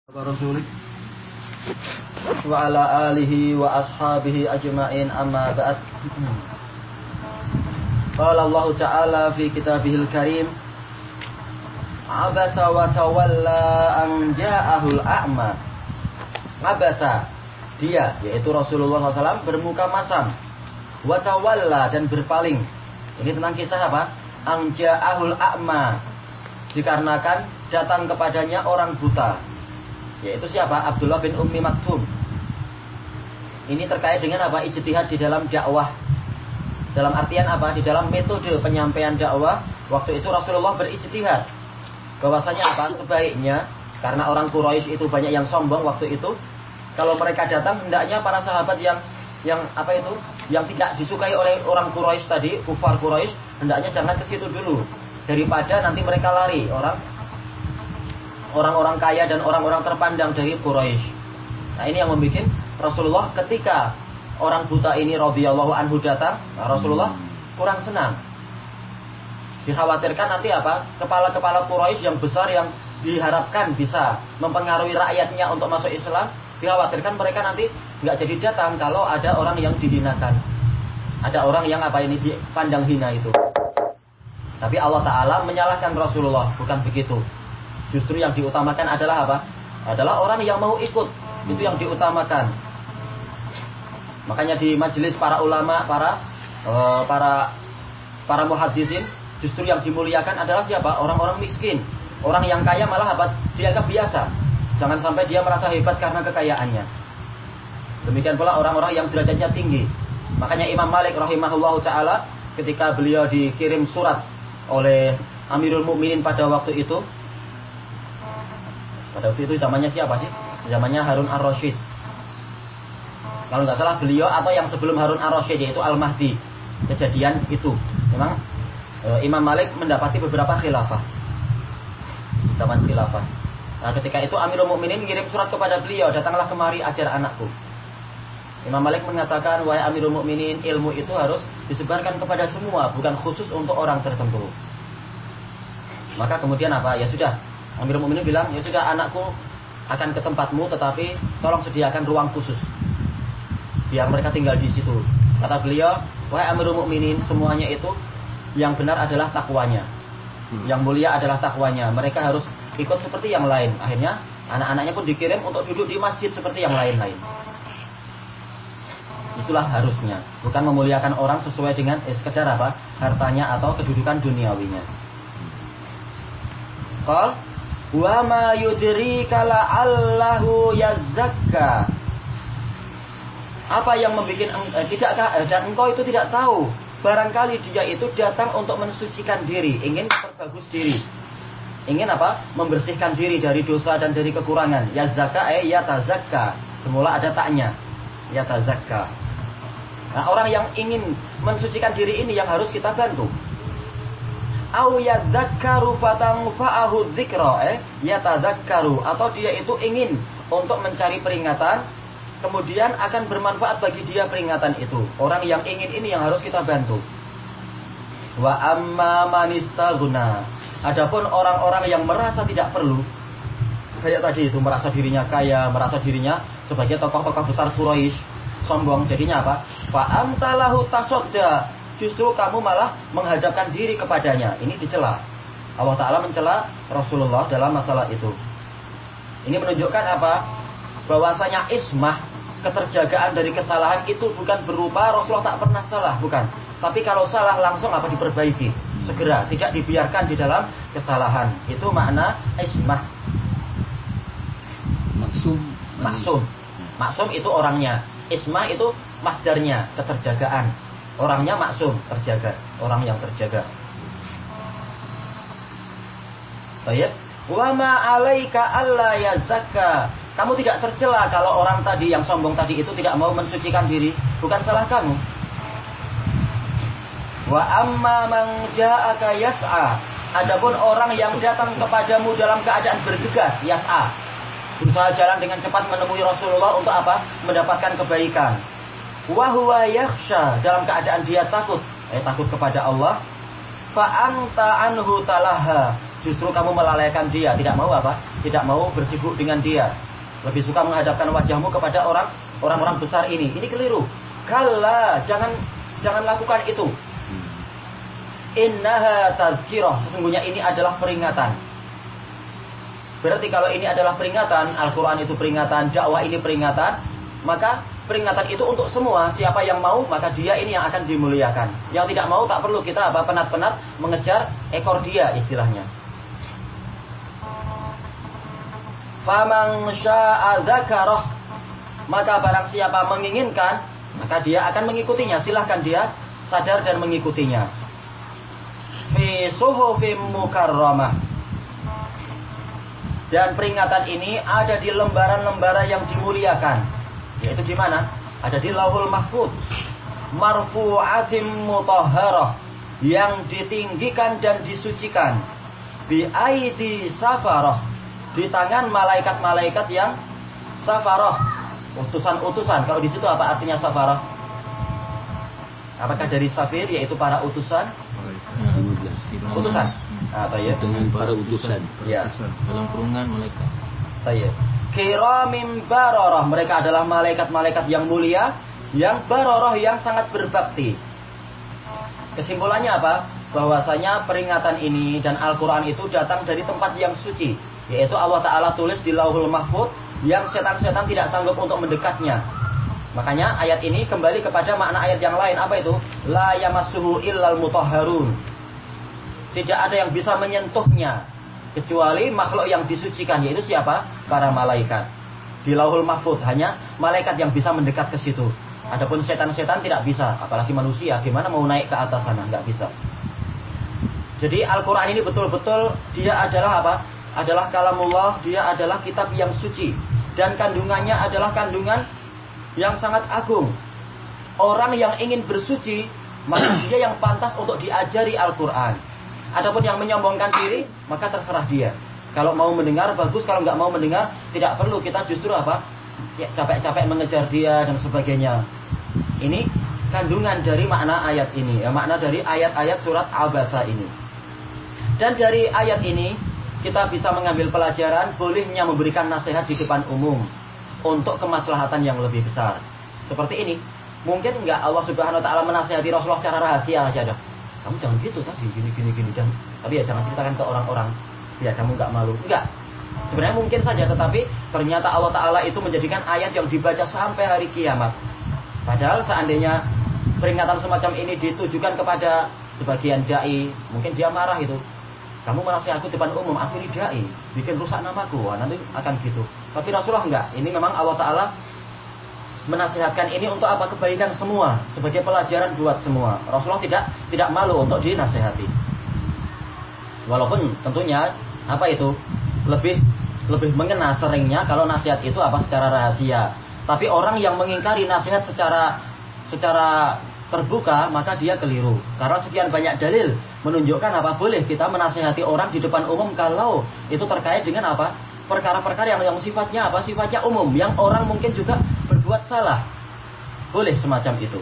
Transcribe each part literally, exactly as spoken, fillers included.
Rasulih wa ala alihi wa ashabihi ajma'in amma ba'd. Qala Allah Ta'ala fi kitabihil karim, abasa wa tawalla an ja'ahul a'ma. Abasa, dia yaitu Rasulullah shallallahu alaihi wasallam bermuka masam, wa tawalla dan berpaling. Ini tentang kisah apa? An ja'ahul a'ma, dikarenakan datang kepadanya orang buta, yaitu siapa? Abdullah bin Ummi Maktum. Ini terkait dengan apa? Ijtihad di dalam dakwah. Dalam artian apa? Di dalam metode penyampaian dakwah. Waktu itu Rasulullah berijtihad bahwasanya apa? Sebaiknya, karena orang Quraisy itu banyak yang sombong waktu itu, kalau mereka datang hendaknya para sahabat yang yang apa itu? Yang tidak disukai oleh orang Quraisy tadi, kufar Quraisy, hendaknya jangan ke situ dulu, daripada nanti mereka lari orang orang-orang kaya dan orang-orang terpandang dari Quraisy. Nah, ini yang membuat Rasulullah ketika orang buta ini radhiyallahu anhu datang, nah Rasulullah kurang senang. Dikhawatirkan nanti apa? Kepala-kepala Quraisy yang besar yang diharapkan bisa mempengaruhi rakyatnya untuk masuk Islam, dikhawatirkan mereka nanti nggak jadi datang kalau ada orang yang dihinakan. Ada orang yang apa ini dipandang hina itu. Tapi Allah Ta'ala menyalahkan Rasulullah, bukan begitu. Justru yang diutamakan adalah apa? Adalah orang yang mau ikut. Itu yang diutamakan. Makanya di majelis para ulama, para uh, para para muhaddisin, justru yang dimuliakan adalah siapa? Orang-orang miskin. Orang yang kaya malah apa? Dianggap biasa. Jangan sampai dia merasa hebat karena kekayaannya. Demikian pula orang-orang yang derajatnya tinggi. Makanya Imam Malik rahimahullahu taala ketika beliau dikirim surat oleh Amirul Mukminin pada waktu itu, pada waktu itu zamannya siapa sih? Zamannya Harun ar-Rasyid. Kalau nggak salah beliau atau yang sebelum Harun ar-Rasyid, yaitu Al-Mahdi. Kejadian itu. Memang e, Imam Malik mendapati beberapa khilafah. Zaman khilafah. Nah, ketika itu Amirul Mukminin mengirim surat kepada beliau, datanglah kemari ajar anakku. Imam Malik mengatakan, wahai Amirul Mukminin, ilmu itu harus disebarkan kepada semua, bukan khusus untuk orang tertentu. Maka kemudian apa? Ya sudah. Amirul Mukminin bilang, ya sudah anakku akan ke tempatmu, tetapi tolong sediakan ruang khusus biar mereka tinggal di situ. Kata beliau, wahai Amirul Mukminin, semuanya itu yang benar adalah takwanya, hmm. yang mulia adalah takwanya. Mereka harus ikut seperti yang lain. Akhirnya anak-anaknya pun dikirim untuk duduk di masjid seperti yang lain-lain. Itulah harusnya, bukan memuliakan orang sesuai dengan eh, sekedar apa? Hartanya atau kedudukan duniawinya. Qal wa ma yudrika la'allahu yazakka. Apa yang membuat eh, tidakkah eh, dan engkau itu tidak tahu, barangkali dia itu datang untuk mensucikan diri, ingin memperbagus diri. Ingin apa? Membersihkan diri dari dosa dan dari kekurangan. Yazakka eh yatazakka. Semula ada taknya. Yatazakka. Nah, orang yang ingin mensucikan diri ini yang harus kita bantu. Au yadzakkaru fatanfa'ahu dzikra, eh yatadzakkaru, atau dia itu ingin untuk mencari peringatan, kemudian akan bermanfaat bagi dia peringatan itu. Orang yang ingin ini yang harus kita bantu. Wa amma man istaghna. Adapun orang-orang yang merasa tidak perlu, kayak tadi itu merasa dirinya kaya, merasa dirinya sebagai tokoh-tokoh besar Quraisy, sombong, jadinya apa? Fa amtalahu tasodda. Justru kamu malah menghadapkan diri kepadanya. Ini dicela. Allah Ta'ala mencela Rasulullah dalam masalah itu. Ini menunjukkan apa? Bahwasanya ismah, keterjagaan dari kesalahan itu bukan berupa Rasulullah tak pernah salah, bukan. Tapi kalau salah langsung apa? Diperbaiki. Segera, tidak dibiarkan di dalam kesalahan. Itu makna ismah. Maksum. Maksum. Maksum itu orangnya. Ismah itu masdarnya, keterjagaan. Orangnya maksum, terjaga. Orang yang terjaga. Baik. Wa ma 'alaika alla yazakka. Kamu tidak tercela kalau orang tadi yang sombong tadi itu tidak mau mensucikan diri, bukan salah kamu. Wa amma man ja'aka yas'a. Adapun orang yang datang kepadamu dalam keadaan bergegas, yas'a, berusaha jalan dengan cepat menemui Rasulullah untuk apa? Mendapatkan kebaikan. Wa huwa yakhsha, dalam keadaan dia takut, eh takut kepada Allah. Fa anta anhu talaha. justru kamu melalaikan dia, tidak mau apa? Tidak mau bersibuk dengan dia. Lebih suka menghadapkan wajahmu kepada orang orang-orang besar ini. Ini keliru. Kalla, jangan jangan lakukan itu. Innaha tazkirah, sesungguhnya ini adalah peringatan. Berarti kalau ini adalah peringatan, Al-Quran itu peringatan, dakwah ini peringatan, maka peringatan itu untuk semua. Siapa yang mau, maka dia ini yang akan dimuliakan. Yang tidak mau, tak perlu kita apa penat-penat mengejar ekor dia, istilahnya. Faman syaa dzakarah, maka barang siapa menginginkan, maka dia akan mengikutinya. Silahkan dia sadar dan mengikutinya. Fi suhufim mukarramah, dan peringatan ini ada di lembaran-lembaran yang dimuliakan. Yaitu di mana? Ada di Lauhul Mahfuz. Marfu'atim mutahharah, yang ditinggikan dan disucikan. Bi aidi safarah, di tangan malaikat-malaikat yang safarah, utusan-utusan. Kalau di situ apa artinya safarah? Apakah dari safir, yaitu para utusan? Utusan. Atau ya? Dengan para utusan. Ya. Dalam kurungan malaikat. Saya. Kiramim bararah, mereka adalah malaikat-malaikat yang mulia, yang bararah, yang sangat berbakti. Kesimpulannya apa? Bahwasanya peringatan ini dan Al-Quran itu datang dari tempat yang suci, yaitu Allah Ta'ala tulis di Lauhul Mahfuz, yang setan-setan tidak sanggup untuk mendekatnya. Makanya ayat ini kembali kepada makna ayat yang lain. Apa itu? La yamassuhu illal mutahharun. Tidak ada yang bisa menyentuhnya kecuali makhluk yang disucikan, yaitu siapa? Para malaikat. Di Lauhul Mahfuz hanya malaikat yang bisa mendekat ke situ. Adapun setan-setan tidak bisa, apalagi manusia. Gimana mau naik ke atas sana? Enggak bisa. Jadi Al-Quran ini betul-betul dia adalah apa? Adalah kalamullah, dia adalah kitab yang suci. Dan kandungannya adalah kandungan yang sangat agung. Orang yang ingin bersuci, maka dia yang pantas untuk diajari Al-Quran. Adapun yang menyombongkan diri, maka terserah dia. Kalau mau mendengar, bagus. Kalau nggak mau mendengar, tidak perlu kita justru apa? Ya, capek-capek mengejar dia dan sebagainya. Ini kandungan dari makna ayat ini. Ya, makna dari ayat-ayat surat Abasa ini. Dan dari ayat ini, kita bisa mengambil pelajaran bolehnya memberikan nasihat di depan umum untuk kemaslahatan yang lebih besar. Seperti ini. Mungkin nggak Allah Subhanahu Wa Taala menasihati Rasulullah secara rahasia saja. Kamu jangan gitu tadi, gini gini gini. Jangan, tapi ya jangan ceritakan ke orang-orang. Ya kamu nggak malu. Enggak. Sebenarnya mungkin saja, tetapi ternyata Allah Ta'ala itu menjadikan ayat yang dibaca sampai hari kiamat. Padahal seandainya peringatan semacam ini ditujukan kepada sebagian da'i, mungkin dia marah itu. Kamu menasihati aku depan umum, aku ini da'i, bikin rusak namaku. Wah, nanti akan gitu. Tapi Rasulullah enggak. Ini memang Allah Ta'ala menasihatkan ini untuk apa? Kebaikan semua, sebagai pelajaran buat semua. Rasulullah tidak tidak malu untuk dinasihati. Walaupun tentunya apa itu lebih lebih mengena seringnya kalau nasihat itu apa secara rahasia. Tapi orang yang mengingkari nasihat secara secara terbuka, maka dia keliru. Karena sekian banyak dalil menunjukkan apa boleh kita menasihati orang di depan umum kalau itu terkait dengan apa? Perkara-perkara yang, yang sifatnya apa? Sifatnya umum, yang orang mungkin juga berbuat salah. Boleh semacam itu.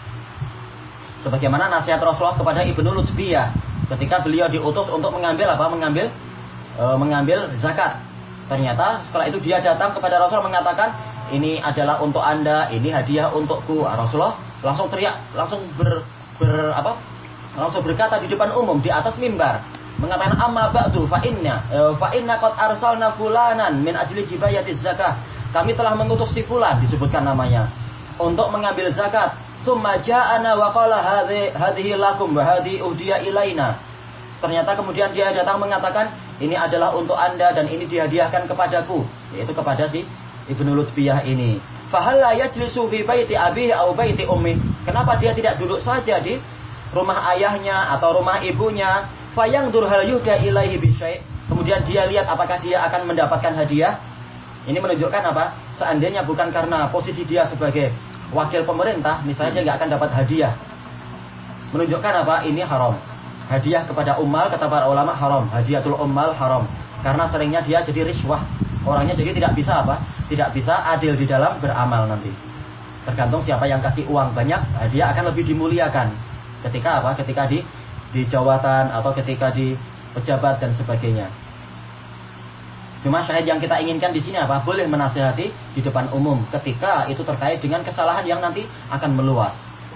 Sebagaimana nasihat Rasulullah kepada Ibnu Lutbiyah ketika beliau diutus untuk mengambil apa? Mengambil e, mengambil zakat. Ternyata setelah itu dia datang kepada Rasul mengatakan, ini adalah untuk Anda, ini hadiah untukku. Rasulullah langsung teriak, langsung ber, ber apa? Langsung berkata di depan umum di atas mimbar, mengatakan amma ba'du fa inna fa inna qad arsalna fulanan min ajli jibayatiz zakah. Kami telah mengutus si fulan, disebutkan namanya, untuk mengambil zakat. Summa ja'ana wa qala hadhihi lakum wa hadhihi uhdiya ilaina. Ternyata kemudian dia datang mengatakan, ini adalah untuk Anda dan ini dihadiahkan kepadaku, yaitu kepada si Ibnu Lutbiyah ini. Fa hal la yajlisu fi baiti abihi aw baiti ummi? Kenapa dia tidak duduk saja di rumah ayahnya atau rumah ibunya? Fayangdur hal yuhda ilaihi bisyai'. Kemudian dia lihat apakah dia akan mendapatkan hadiah. Ini menunjukkan apa? Seandainya bukan karena posisi dia sebagai wakil pemerintah, misalnya dia nggak akan dapat hadiah. Menunjukkan apa? Ini haram. Hadiah kepada ummal, kata para ulama, haram. Hadiatul ummal haram. Karena seringnya dia jadi riswah. Orangnya jadi tidak bisa apa? Tidak bisa adil di dalam beramal nanti. Tergantung siapa yang kasih uang banyak, dia akan lebih dimuliakan. Ketika apa? Ketika di di jawatan atau ketika di pejabat dan sebagainya. Cuma syahid yang kita inginkan di sini apa? Boleh menasihati di depan umum ketika itu terkait dengan kesalahan yang nanti akan meluas.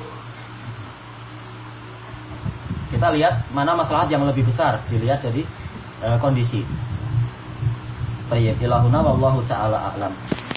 Kita lihat mana maslahat yang lebih besar, dilihat dari e, kondisi. Baik, ilahuna wallahu ta'ala a'lam.